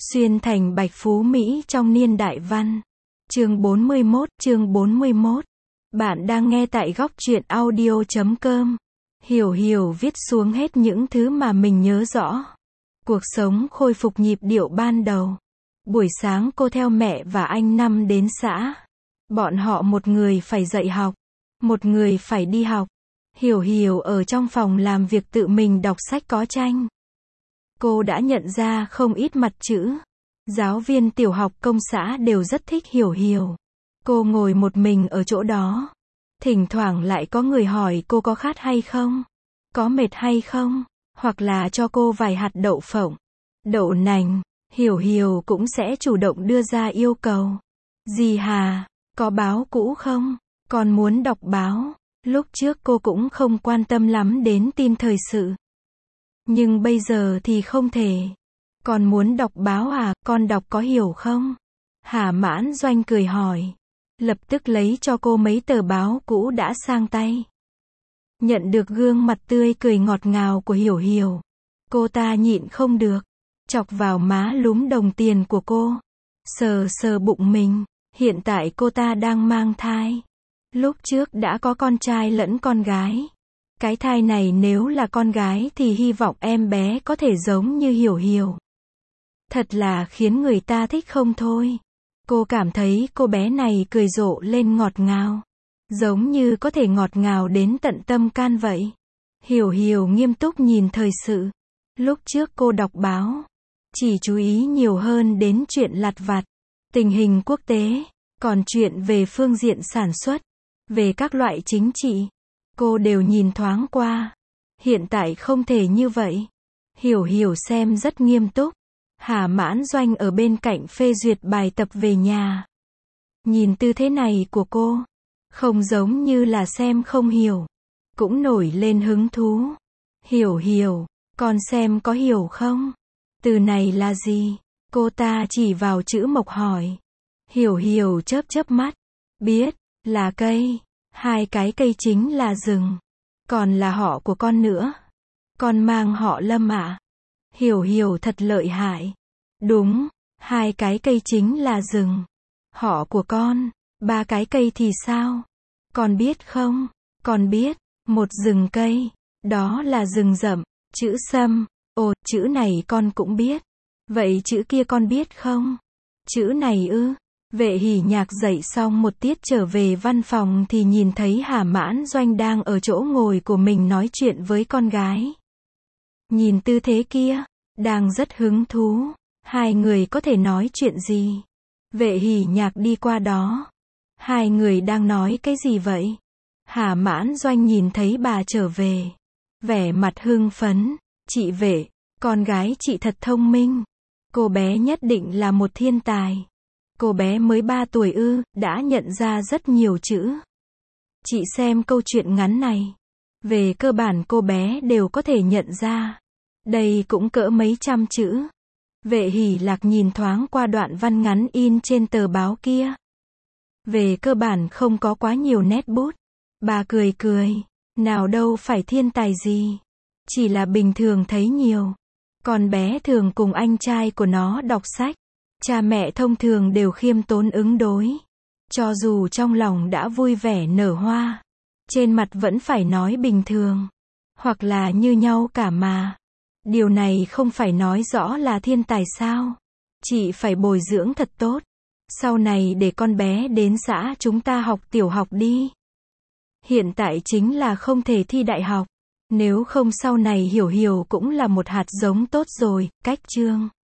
Xuyên thành Bạch Phú Mỹ trong niên đại văn. Chương 41. Bạn đang nghe tại góc truyện audio.com. Hiểu viết xuống hết những thứ mà mình nhớ rõ. Cuộc sống khôi phục nhịp điệu ban đầu. Buổi sáng cô theo mẹ và anh Năm đến xã. Bọn họ một người phải dạy học, một người phải đi học. Hiểu ở trong phòng làm việc tự mình đọc sách có tranh. Cô đã nhận ra không ít mặt chữ. Giáo viên tiểu học công xã đều rất thích Hiểu. Cô ngồi một mình ở chỗ đó. Thỉnh thoảng lại có người hỏi cô có khát hay không, có mệt hay không, hoặc là cho cô vài hạt đậu phộng, đậu nành. Hiểu cũng sẽ chủ động đưa ra yêu cầu. Dì Hà, có báo cũ không? Con muốn đọc báo. Lúc trước cô cũng không quan tâm lắm đến tin thời sự. Nhưng bây giờ thì không thể. Con muốn đọc báo à, con đọc có hiểu không? Hà Mãn Doanh cười hỏi. Lập tức lấy cho cô mấy tờ báo cũ đã sang tay. Nhận được gương mặt tươi cười ngọt ngào của Hiểu. Cô ta nhịn không được. Chọc vào má lúm đồng tiền của cô. Sờ bụng mình. Hiện tại cô ta đang mang thai. Lúc trước đã có con trai lẫn con gái. Cái thai này nếu là con gái thì hy vọng em bé có thể giống như Hiểu. Thật là khiến người ta thích không thôi. Cô cảm thấy cô bé này cười rộ lên ngọt ngào. Giống như có thể ngọt ngào đến tận tâm can vậy. Hiểu nghiêm túc nhìn thời sự. Lúc trước cô đọc báo, chỉ chú ý nhiều hơn đến chuyện lặt vặt, tình hình quốc tế, còn chuyện về phương diện sản xuất, về các loại chính trị, cô đều nhìn thoáng qua. Hiện tại không thể như vậy. Hiểu xem rất nghiêm túc. Hà Mãn Doanh ở bên cạnh phê duyệt bài tập về nhà. Nhìn tư thế này của cô, không giống như là xem không hiểu. Cũng nổi lên hứng thú. Hiểu, con xem có hiểu không? Từ này là gì? Cô ta chỉ vào chữ mộc hỏi. Hiểu chớp mắt. Biết, là cây. Hai cái cây chính là rừng. Còn là họ của con nữa. Con mang họ Lâm ạ. Hiểu thật lợi hại. Đúng, hai cái cây chính là rừng. Họ của con, ba cái cây thì sao? Con biết không? Con biết, một rừng cây, đó là rừng rậm, chữ sâm. Ồ, chữ này con cũng biết. Vậy chữ kia con biết không? Chữ này ư? Vệ Hỉ Nhạc dạy xong một tiết trở về văn phòng thì nhìn thấy Hà Mãn Doanh đang ở chỗ ngồi của mình nói chuyện với con gái. Nhìn tư thế kia, đang rất hứng thú. Hai người có thể nói chuyện gì? Vệ Hỉ Nhạc đi qua đó. Hai người đang nói cái gì vậy? Hà Mãn Doanh nhìn thấy bà trở về. Vẻ mặt hưng phấn. Chị Vệ, con gái chị thật thông minh. Cô bé nhất định là một thiên tài. Cô bé mới 3 tuổi ư, đã nhận ra rất nhiều chữ. Chị xem câu chuyện ngắn này. Về cơ bản cô bé đều có thể nhận ra. Đây cũng cỡ mấy trăm chữ. Vệ Hỉ Lạc nhìn thoáng qua đoạn văn ngắn in trên tờ báo kia. Về cơ bản không có quá nhiều nét bút. Bà cười. Nào đâu phải thiên tài gì. Chỉ là bình thường thấy nhiều. Con bé thường cùng anh trai của nó đọc sách. Cha mẹ thông thường đều khiêm tốn ứng đối. Cho dù trong lòng đã vui vẻ nở hoa, trên mặt vẫn phải nói bình thường. Hoặc là như nhau cả mà. Điều này không phải nói rõ là thiên tài sao? Chị phải bồi dưỡng thật tốt. Sau này để con bé đến xã chúng ta học tiểu học đi. Hiện tại chính là không thể thi đại học. Nếu không sau này Hiểu cũng là một hạt giống tốt rồi. Cách chương